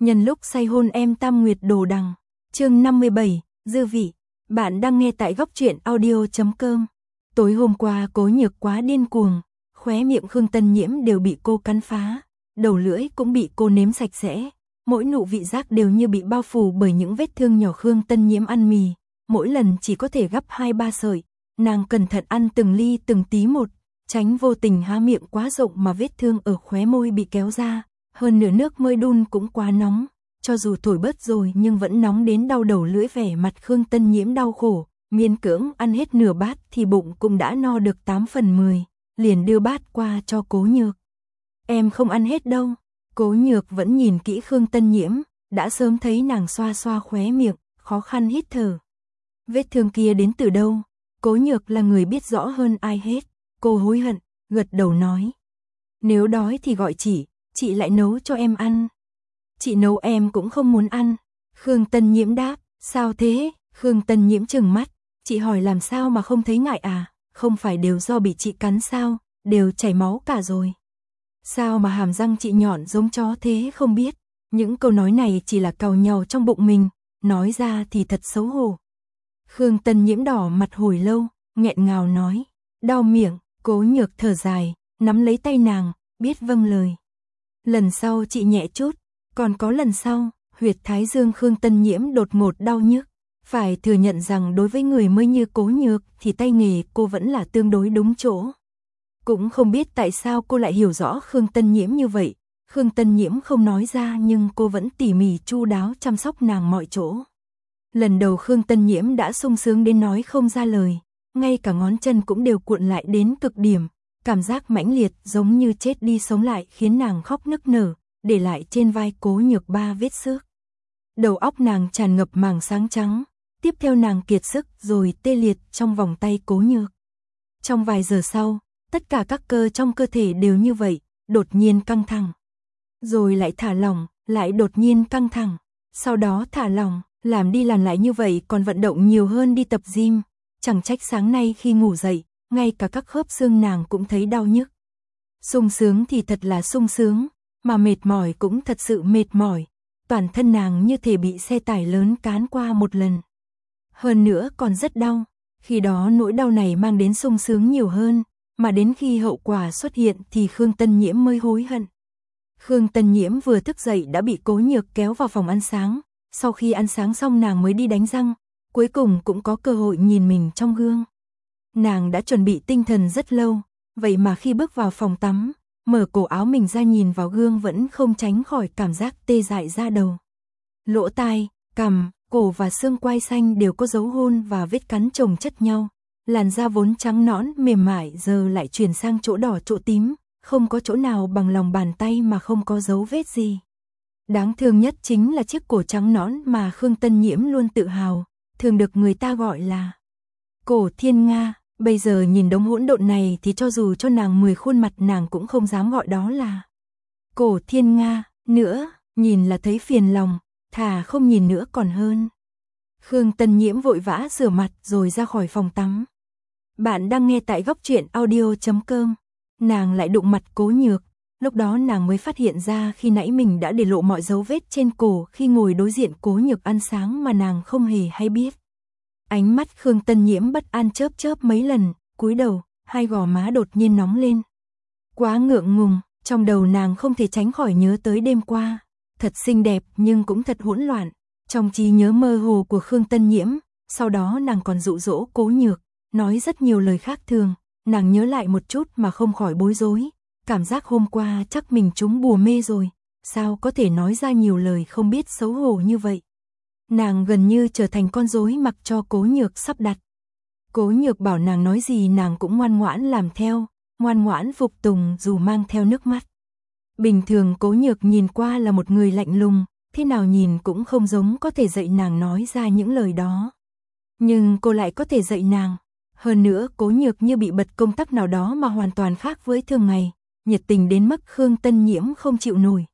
Nhân lúc say hôn em Tam Nguyệt đồ đằng. Chương 57, dư vị. Bạn đang nghe tại góc truyện audio.com. Tối hôm qua Cố Nhược quá điên cuồng, khóe miệng Khương Tân Nhiễm đều bị cô cắn phá, đầu lưỡi cũng bị cô nếm sạch sẽ, mỗi nụ vị giác đều như bị bao phủ bởi những vết thương nhỏ. Khương Tân Nhiễm ăn mì, mỗi lần chỉ có thể gắp 2-3 sợi, nàng cẩn thận ăn từng ly từng tí một, tránh vô tình há miệng quá rộng mà vết thương ở khóe môi bị kéo ra, hơn nửa nước môi đun cũng quá nóng, cho dù thổi bớt rồi nhưng vẫn nóng đến đau đầu lưỡi. Vẻ mặt Khương Tân Nhiễm đau khổ, miễn cưỡng ăn hết nửa bát thì bụng cũng đã no được 8 phần 10, liền đưa bát qua cho Cố Nhược. Em không ăn hết đâu. Cố Nhược vẫn nhìn kỹ Khương Tân Nhiễm, đã sớm thấy nàng xoa xoa khóe miệng, khó khăn hít thở. Vết thương kia đến từ đâu? Cố Nhược là người biết rõ hơn ai hết. Cô hối hận, gật đầu nói. Nếu đói thì gọi chị lại nấu cho em ăn. Chị nấu em cũng không muốn ăn. Khương Tân Nhiễm đáp, sao thế? Khương Tân Nhiễm trừng mắt, chị hỏi làm sao mà không thấy ngại à? Không phải đều do bị chị cắn sao, đều chảy máu cả rồi. Sao mà hàm răng chị nhọn giống chó thế không biết? Những câu nói này chỉ là càu nhàu trong bụng mình, nói ra thì thật xấu hổ. Khương Tân Nhiễm đỏ mặt hồi lâu, nghẹn ngào nói, đau miệng. Cố Nhược thở dài, nắm lấy tay nàng, biết vâng lời. Lần sau chị nhẹ chút, còn có lần sau. Huyệt thái dương Khương Tân Nhiễm đột ngột đau nhức. Phải thừa nhận rằng đối với người mới như Cố Nhược thì tay nghề cô vẫn là tương đối đúng chỗ. Cũng không biết tại sao cô lại hiểu rõ Khương Tân Nhiễm như vậy. Khương Tân Nhiễm không nói ra nhưng cô vẫn tỉ mỉ chu đáo chăm sóc nàng mọi chỗ. Lần đầu Khương Tân Nhiễm đã sung sướng đến nói không ra lời, ngay cả ngón chân cũng đều cuộn lại đến cực điểm, cảm giác mãnh liệt giống như chết đi sống lại khiến nàng khóc nức nở, để lại trên vai Cố Nhược 3 vết xước. Đầu óc nàng tràn ngập màng sáng trắng, tiếp theo nàng kiệt sức rồi tê liệt trong vòng tay Cố Nhược. Trong vài giờ sau, tất cả các cơ trong cơ thể đều như vậy, đột nhiên căng thẳng. Rồi lại thả lỏng, lại đột nhiên căng thẳng, sau đó thả lỏng, làm đi làm lại như vậy còn vận động nhiều hơn đi tập gym. Chẳng trách sáng nay khi ngủ dậy, ngay cả các khớp xương nàng cũng thấy đau nhức. Sung sướng thì thật là sung sướng, mà mệt mỏi cũng thật sự mệt mỏi. Toàn thân nàng như thể bị xe tải lớn cán qua một lần. Hơn nữa còn rất đau, khi đó nỗi đau này mang đến sung sướng nhiều hơn, mà đến khi hậu quả xuất hiện thì Khương Tân Nhiễm mới hối hận. Khương Tân Nhiễm vừa thức dậy đã bị Cố Nhược kéo vào phòng ăn sáng, sau khi ăn sáng xong nàng mới đi đánh răng, cuối cùng cũng có cơ hội nhìn mình trong gương. Nàng đã chuẩn bị tinh thần rất lâu, vậy mà khi bước vào phòng tắm, mở cổ áo mình ra nhìn vào gương vẫn không tránh khỏi cảm giác tê dại da đầu. Lỗ tai, cằm, cổ và xương quai xanh đều có dấu hôn và vết cắn chồng chất nhau. Làn da vốn trắng nõn mềm mại giờ lại chuyển sang chỗ đỏ chỗ tím, không có chỗ nào bằng lòng bàn tay mà không có dấu vết gì. Đáng thương nhất chính là chiếc cổ trắng nõn mà Khương Tân Nhiễm luôn tự hào, thường được người ta gọi là cổ thiên nga. Bây giờ nhìn đống hỗn độn này thì cho dù cho nàng 10 khuôn mặt nàng cũng không dám gọi đó là cổ thiên nga nữa, nhìn là thấy phiền lòng, thà không nhìn nữa còn hơn. Khương Tân Nhiễm vội vã rửa mặt rồi ra khỏi phòng tắm. Bạn đang nghe tại góc truyện audio.com. Nàng lại đụng mặt Cố Nhược, lúc đó nàng mới phát hiện ra khi nãy mình đã để lộ mọi dấu vết trên cổ khi ngồi đối diện Cố Nhược ăn sáng mà nàng không hề hay biết. Ánh mắt Khương Tân Nhiễm bất an chớp chớp mấy lần, cúi đầu, hai gò má đột nhiên nóng lên. Quá ngượng ngùng, trong đầu nàng không thể tránh khỏi nhớ tới đêm qua, thật xinh đẹp nhưng cũng thật hỗn loạn. Trong trí nhớ mơ hồ của Khương Tân Nhiễm, sau đó nàng còn dụ dỗ Cố Nhược, nói rất nhiều lời khác thường, nàng nhớ lại một chút mà không khỏi bối rối, cảm giác hôm qua chắc mình trúng bùa mê rồi, sao có thể nói ra nhiều lời không biết xấu hổ như vậy. Nàng gần như trở thành con rối mặc cho Cố Nhược sắp đặt. Cố Nhược bảo nàng nói gì nàng cũng ngoan ngoãn làm theo, ngoan ngoãn phục tùng dù mang theo nước mắt. Bình thường Cố Nhược nhìn qua là một người lạnh lùng, thế nào nhìn cũng không giống có thể dạy nàng nói ra những lời đó. Nhưng cô lại có thể dạy nàng. Hơn nữa Cố Nhược như bị bật công tắc nào đó mà hoàn toàn khác với thường ngày, nhiệt tình đến mức Khương Tân Nhiễm không chịu nổi.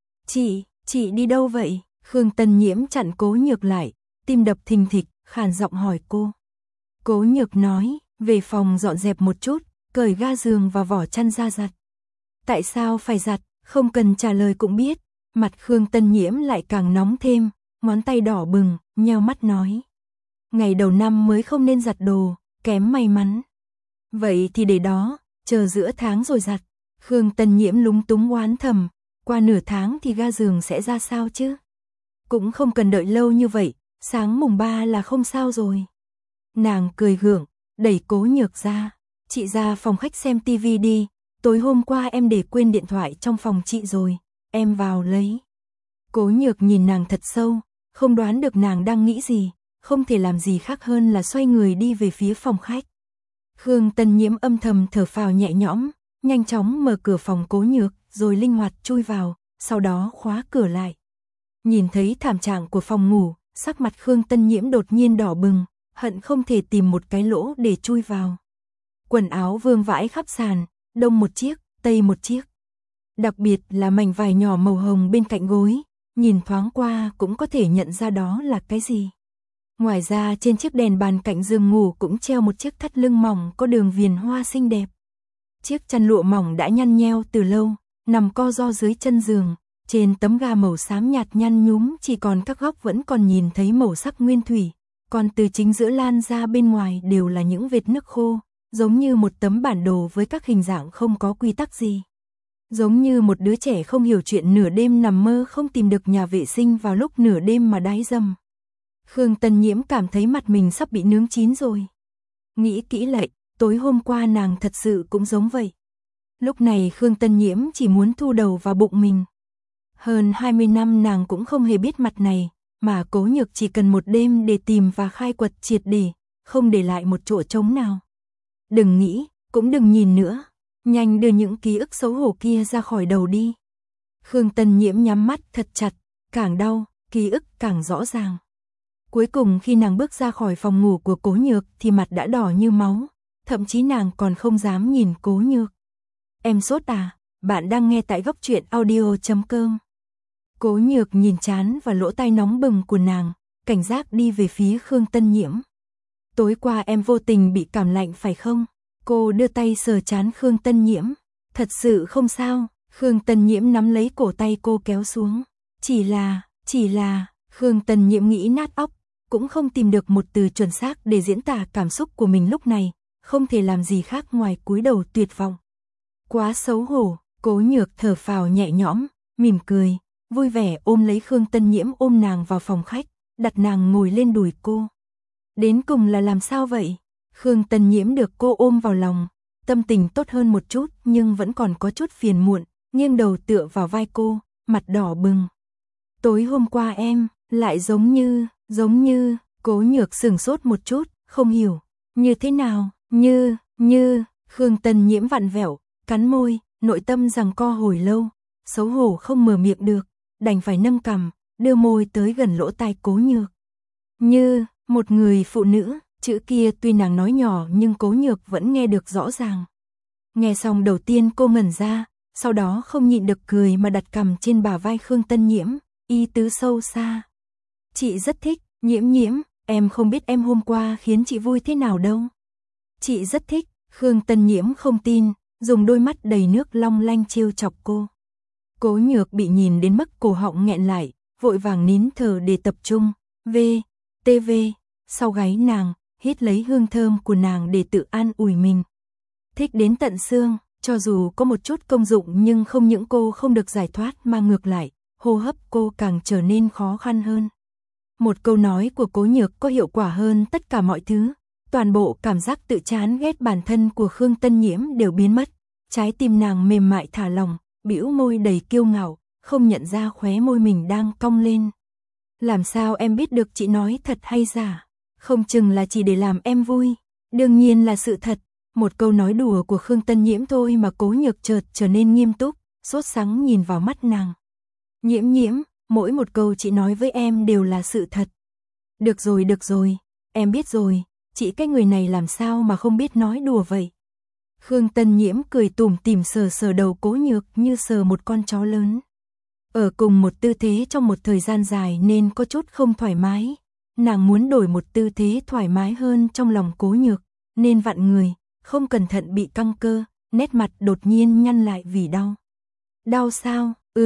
Chị đi đâu vậy? Khương Tân Nhiễm chặn Cố Nhược lại, tim đập thình thịch, khàn giọng hỏi cô. Cố Nhược nói, về phòng dọn dẹp một chút, cởi ga giường và vỏ chăn ra giặt. Tại sao phải giặt? Không cần trả lời cũng biết. Mặt Khương Tân Nhiễm lại càng nóng thêm, ngón tay đỏ bừng, nheo mắt nói. Ngày đầu năm mới không nên giặt đồ, kém may mắn. Vậy thì để đó, chờ giữa tháng rồi giặt. Khương Tân Nhiễm lúng túng oán thầm, qua nửa tháng thì ga giường sẽ ra sao chứ? Cũng không cần đợi lâu như vậy, sáng mùng 3 là không sao rồi. Nàng cười gượng, đẩy Cố Nhược ra. Chị ra phòng khách xem tivi đi, tối hôm qua em để quên điện thoại trong phòng chị rồi, em vào lấy. Cố Nhược nhìn nàng thật sâu, không đoán được nàng đang nghĩ gì, không thể làm gì khác hơn là xoay người đi về phía phòng khách. Khương Tân Nhiễm âm thầm thở phào nhẹ nhõm, nhanh chóng mở cửa phòng Cố Nhược, rồi linh hoạt chui vào, sau đó khóa cửa lại. Nhìn thấy thảm trạng của phòng ngủ, sắc mặt Khương Tân Nhiễm đột nhiên đỏ bừng, hận không thể tìm một cái lỗ để chui vào. Quần áo vương vãi khắp sàn, đông một chiếc, tây một chiếc. Đặc biệt là mảnh vải nhỏ màu hồng bên cạnh gối, nhìn thoáng qua cũng có thể nhận ra đó là cái gì. Ngoài ra trên chiếc đèn bàn cạnh giường ngủ cũng treo một chiếc thắt lưng mỏng có đường viền hoa xinh đẹp. Chiếc chăn lụa mỏng đã nhăn nheo từ lâu, nằm co ro dưới chân giường, trên tấm ga màu xám nhạt nhăn nhúm chỉ còn các góc vẫn còn nhìn thấy màu sắc nguyên thủy, còn từ chính giữa lan ra bên ngoài đều là những vệt nước khô, giống như một tấm bản đồ với các hình dạng không có quy tắc gì. Giống như một đứa trẻ không hiểu chuyện nửa đêm nằm mơ không tìm được nhà vệ sinh vào lúc nửa đêm mà đái dầm. Khương Tân Nhiễm cảm thấy mặt mình sắp bị nướng chín rồi. Nghĩ kỹ lại, tối hôm qua nàng thật sự cũng giống vậy. Lúc này Khương Tân Nhiễm chỉ muốn thu đầu vào bụng mình. Hơn 20 năm nàng cũng không hề biết mặt này, mà Cố Nhược chỉ cần một đêm để tìm và khai quật triệt để, không để lại một chỗ trống nào. Đừng nghĩ, cũng đừng nhìn nữa, nhanh đưa những ký ức xấu hổ kia ra khỏi đầu đi. Khương Tân Nhiễm nhắm mắt thật chặt, càng đau, ký ức càng rõ ràng. Cuối cùng khi nàng bước ra khỏi phòng ngủ của Cố Nhược thì mặt đã đỏ như máu, thậm chí nàng còn không dám nhìn Cố Nhược. Em sốt à? Bạn đang nghe tại Góc Truyện Audio.com. Cố Nhược nhìn trán và lỗ tai nóng bừng của nàng, cảnh giác đi về phía Khương Tân Nhiễm. Tối qua em vô tình bị cảm lạnh phải không? Cô đưa tay sờ trán Khương Tân Nhiễm. Thật sự không sao. Khương Tân Nhiễm nắm lấy cổ tay cô kéo xuống. Chỉ là, Khương Tân Nhiễm nghĩ nát óc, cũng không tìm được một từ chuẩn xác để diễn tả cảm xúc của mình lúc này, không thể làm gì khác ngoài cúi đầu tuyệt vọng. Quá xấu hổ, Cố Nhược thở phào nhẹ nhõm, mỉm cười, vui vẻ ôm lấy Khương Tân Nhiễm ôm nàng vào phòng khách, đặt nàng ngồi lên đùi cô. Đến cùng là làm sao vậy? Khương Tân Nhiễm được cô ôm vào lòng, tâm tình tốt hơn một chút nhưng vẫn còn có chút phiền muộn, nghiêng đầu tựa vào vai cô, mặt đỏ bừng. Tối hôm qua em, lại giống như, Cố Nhược sửng sốt một chút, không hiểu, như thế nào, như, Khương Tân Nhiễm vặn vẹo, cắn môi, nội tâm giằng co hồi lâu, xấu hổ không mở miệng được, đành phải nâng cằm, đưa môi tới gần lỗ tai Cố Nhược. Như, một người phụ nữ, chữ kia tuy nàng nói nhỏ nhưng Cố Nhược vẫn nghe được rõ ràng. Nghe xong đầu tiên cô ngẩn ra, sau đó không nhịn được cười mà đặt cằm trên bả vai Khương Tân Nhiễm, ý tứ sâu xa. Chị rất thích, Nhiễm, em không biết em hôm qua khiến chị vui thế nào đâu. Chị rất thích, Khương Tân Nhiễm không tin, dùng đôi mắt đầy nước long lanh trêu chọc cô. Cố Nhược bị nhìn đến mức cổ họng nghẹn lại, vội vàng nín thở để tập trung. TV, sau gáy nàng, hít lấy hương thơm của nàng để tự an ủi mình. Thích đến tận xương, cho dù có một chút công dụng nhưng không những cô không được giải thoát mà ngược lại, hô hấp cô càng trở nên khó khăn hơn. Một câu nói của Cố Nhược có hiệu quả hơn tất cả mọi thứ. Toàn bộ cảm giác tự chán ghét bản thân của Khương Tân Nhiễm đều biến mất. Trái tim nàng mềm mại thả lỏng, bĩu môi đầy kiêu ngạo, không nhận ra khóe môi mình đang cong lên. Làm sao em biết được chị nói thật hay giả? Không chừng là chỉ để làm em vui. Đương nhiên là sự thật. Một câu nói đùa của Khương Tân Nhiễm thôi mà Cố Nhược chợt trở nên nghiêm túc, sốt sắng nhìn vào mắt nàng. Nhiễm, mỗi một câu chị nói với em đều là sự thật. Được rồi, em biết rồi, chị cái người này làm sao mà không biết nói đùa vậy. Khương Tân Nhiễm cười tủm tỉm sờ đầu Cố Nhược như sờ một con chó lớn. Ở cùng một tư thế trong một thời gian dài nên có chút không thoải mái. Nàng muốn đổi một tư thế thoải mái hơn trong lòng Cố Nhược, nên vặn người, không cẩn thận bị căng cơ, nét mặt đột nhiên nhăn lại vì đau. Đau sao?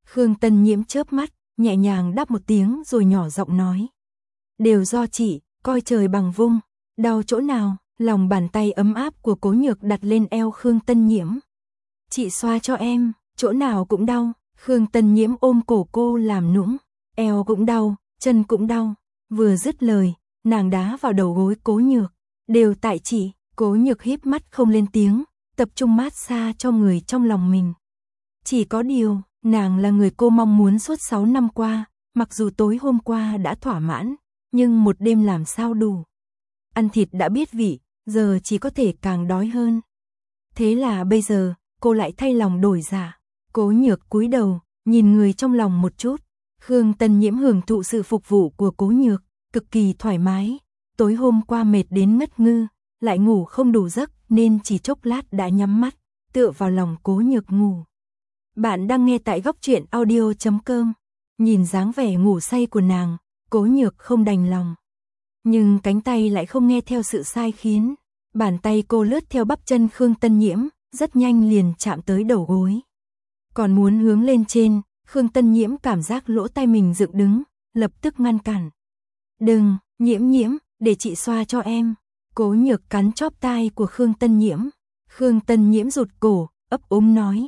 Khương Tân Nhiễm chớp mắt, nhẹ nhàng đáp một tiếng rồi nhỏ giọng nói. Đều do chị, coi trời bằng vung, đau chỗ nào, lòng bàn tay ấm áp của Cố Nhược đặt lên eo Khương Tân Nhiễm. Chị xoa cho em, chỗ nào cũng đau, Khương Tân Nhiễm ôm cổ cô làm nũng, eo cũng đau, chân cũng đau, vừa dứt lời, nàng đá vào đầu gối Cố Nhược, đều tại chị, Cố Nhược híp mắt không lên tiếng, tập trung mát xa cho người trong lòng mình. Chỉ có điều, nàng là người cô mong muốn suốt 6 năm qua, mặc dù tối hôm qua đã thỏa mãn, nhưng một đêm làm sao đủ. Ăn thịt đã biết vị, giờ chỉ có thể càng đói hơn. Thế là bây giờ, cô lại thay lòng đổi dạ. Cố Nhược cúi đầu, nhìn người trong lòng một chút. Khương Tân Nhiễm hưởng thụ sự phục vụ của Cố Nhược, cực kỳ thoải mái. Tối hôm qua mệt đến ngất ngư, lại ngủ không đủ giấc nên chỉ chốc lát đã nhắm mắt, tựa vào lòng Cố Nhược ngủ. Bạn đang nghe tại góc truyện audio.com. Nhìn dáng vẻ ngủ say của nàng, Cố Nhược không đành lòng. Nhưng cánh tay lại không nghe theo sự sai khiến. Bàn tay cô lướt theo bắp chân Khương Tân Nhiễm, rất nhanh liền chạm tới đầu gối. Còn muốn hướng lên trên, Khương Tân Nhiễm cảm giác lỗ tai mình dựng đứng, lập tức ngăn cản. Đừng, Nhiễm Nhiễm, để chị xoa cho em. Cố Nhược cắn chóp tai của Khương Tân Nhiễm. Khương Tân Nhiễm rụt cổ, ấp úng nói.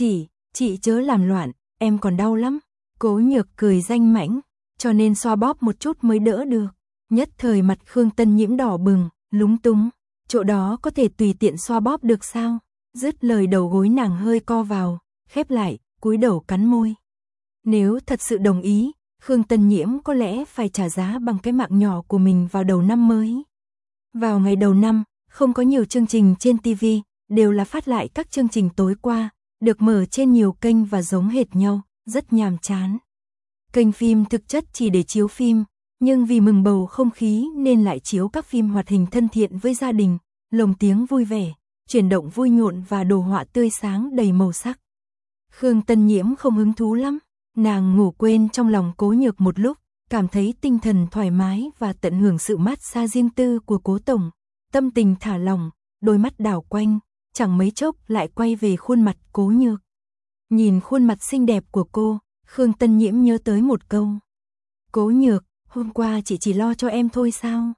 Chị chớ làm loạn, em còn đau lắm. Cố Nhược cười danh mãnh, cho nên xoa bóp một chút mới đỡ được. Nhất thời mặt Khương Tân Nhiễm đỏ bừng, lúng túng. Chỗ đó có thể tùy tiện xoa bóp được sao? Dứt lời đầu gối nàng hơi co vào, khép lại, cúi đầu cắn môi. Nếu thật sự đồng ý, Khương Tân Nhiễm có lẽ phải trả giá bằng cái mạng nhỏ của mình vào đầu năm mới. Vào ngày đầu năm, không có nhiều chương trình trên TV, đều là phát lại các chương trình tối qua, được mở trên nhiều kênh và giống hệt nhau, rất nhàm chán. Kênh phim thực chất chỉ để chiếu phim, nhưng vì mừng bầu không khí nên lại chiếu các phim hoạt hình thân thiện với gia đình, lồng tiếng vui vẻ, chuyển động vui nhộn và đồ họa tươi sáng đầy màu sắc. Khương Tân Nhiễm không hứng thú lắm, nàng ngủ quên trong lòng Cố Nhược một lúc, cảm thấy tinh thần thoải mái và tận hưởng sự mát xa riêng tư của Cố tổng, tâm tình thả lỏng, đôi mắt đảo quanh, chẳng mấy chốc lại quay về khuôn mặt Cố Nhược. Nhìn khuôn mặt xinh đẹp của cô, Khương Tân Nhiễm nhớ tới một câu. Cố Nhược, hôm qua chị chỉ lo cho em thôi sao?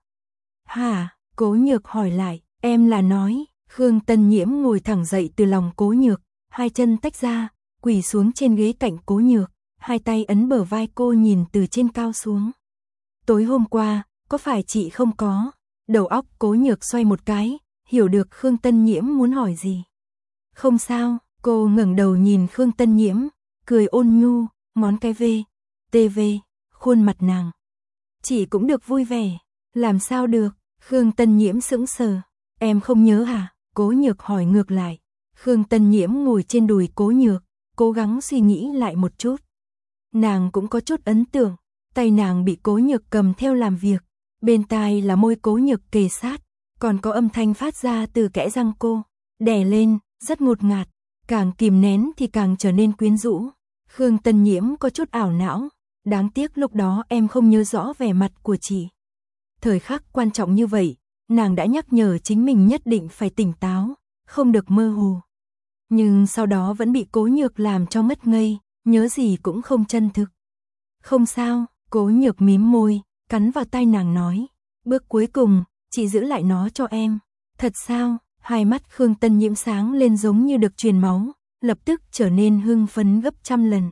Hả? Cố Nhược hỏi lại, em là nói. Khương Tân Nhiễm ngồi thẳng dậy từ lòng Cố Nhược, hai chân tách ra, quỳ xuống trên ghế cạnh Cố Nhược, hai tay ấn bờ vai cô nhìn từ trên cao xuống. Tối hôm qua, có phải chị không có? Đầu óc Cố Nhược xoay một cái, hiểu được Khương Tân Nhiễm muốn hỏi gì. Không sao, cô ngẩng đầu nhìn Khương Tân Nhiễm, cười ôn nhu, ngón cái TV, khuôn mặt nàng. Chị cũng được vui vẻ, làm sao được? Khương Tân Nhiễm sững sờ. Em không nhớ hả? Cố Nhược hỏi ngược lại. Khương Tân Nhiễm ngồi trên đùi Cố Nhược, cố gắng suy nghĩ lại một chút. Nàng cũng có chút ấn tượng, tay nàng bị Cố Nhược cầm theo làm việc, bên tai là môi Cố Nhược kề sát, còn có âm thanh phát ra từ kẽ răng cô, đè lên, rất ngột ngạt, càng kìm nén thì càng trở nên quyến rũ. Khương Tân Nhiễm có chút ảo não, đáng tiếc lúc đó em không nhớ rõ vẻ mặt của chị. Thời khắc quan trọng như vậy, nàng đã nhắc nhở chính mình nhất định phải tỉnh táo, không được mơ hồ. Nhưng sau đó vẫn bị Cố Nhược làm cho ngất ngây, nhớ gì cũng không chân thực. Không sao, Cố Nhược mím môi, cắn vào tai nàng nói. Bước cuối cùng, chị giữ lại nó cho em. Thật sao? Hai mắt Khương Tân Nhiễm sáng lên giống như được truyền máu, lập tức trở nên hưng phấn gấp trăm lần.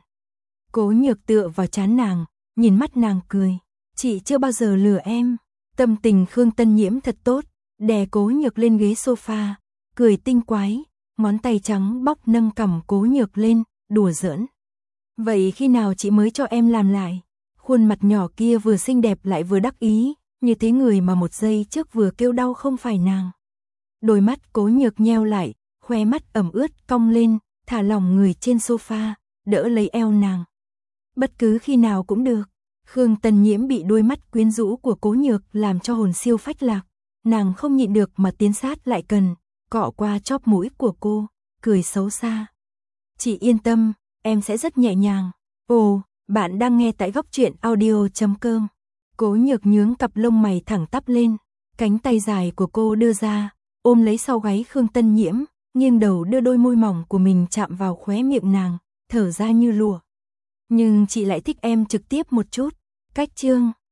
Cố Nhược tựa vào trán nàng, nhìn mắt nàng cười. Chị chưa bao giờ lừa em. Tâm tình Khương Tân Nhiễm thật tốt, đè Cố Nhược lên ghế sofa, cười tinh quái, ngón tay trắng bóc nâng cằm Cố Nhược lên, đùa giỡn. Vậy khi nào chị mới cho em làm lại? Khuôn mặt nhỏ kia vừa xinh đẹp lại vừa đắc ý, như thế người mà một giây trước vừa kêu đau không phải nàng. Đôi mắt Cố Nhược nheo lại, khóe mắt ẩm ướt cong lên, thả lỏng người trên sofa, đỡ lấy eo nàng. Bất cứ khi nào cũng được. Khương Tân Nhiễm bị đôi mắt quyến rũ của Cố Nhược làm cho hồn siêu phách lạc, nàng không nhịn được mà tiến sát lại gần, cọ qua chóp mũi của cô, cười xấu xa. Chị yên tâm, em sẽ rất nhẹ nhàng. Ồ, bạn đang nghe tại góc truyện audio.com. Cố Nhược nhướng cặp lông mày thẳng tắp lên, cánh tay dài của cô đưa ra, ôm lấy sau gáy Khương Tân Nhiễm, nghiêng đầu đưa đôi môi mỏng của mình chạm vào khóe miệng nàng, thở ra như lụa. Nhưng chị lại thích em trực tiếp một chút. Cách chương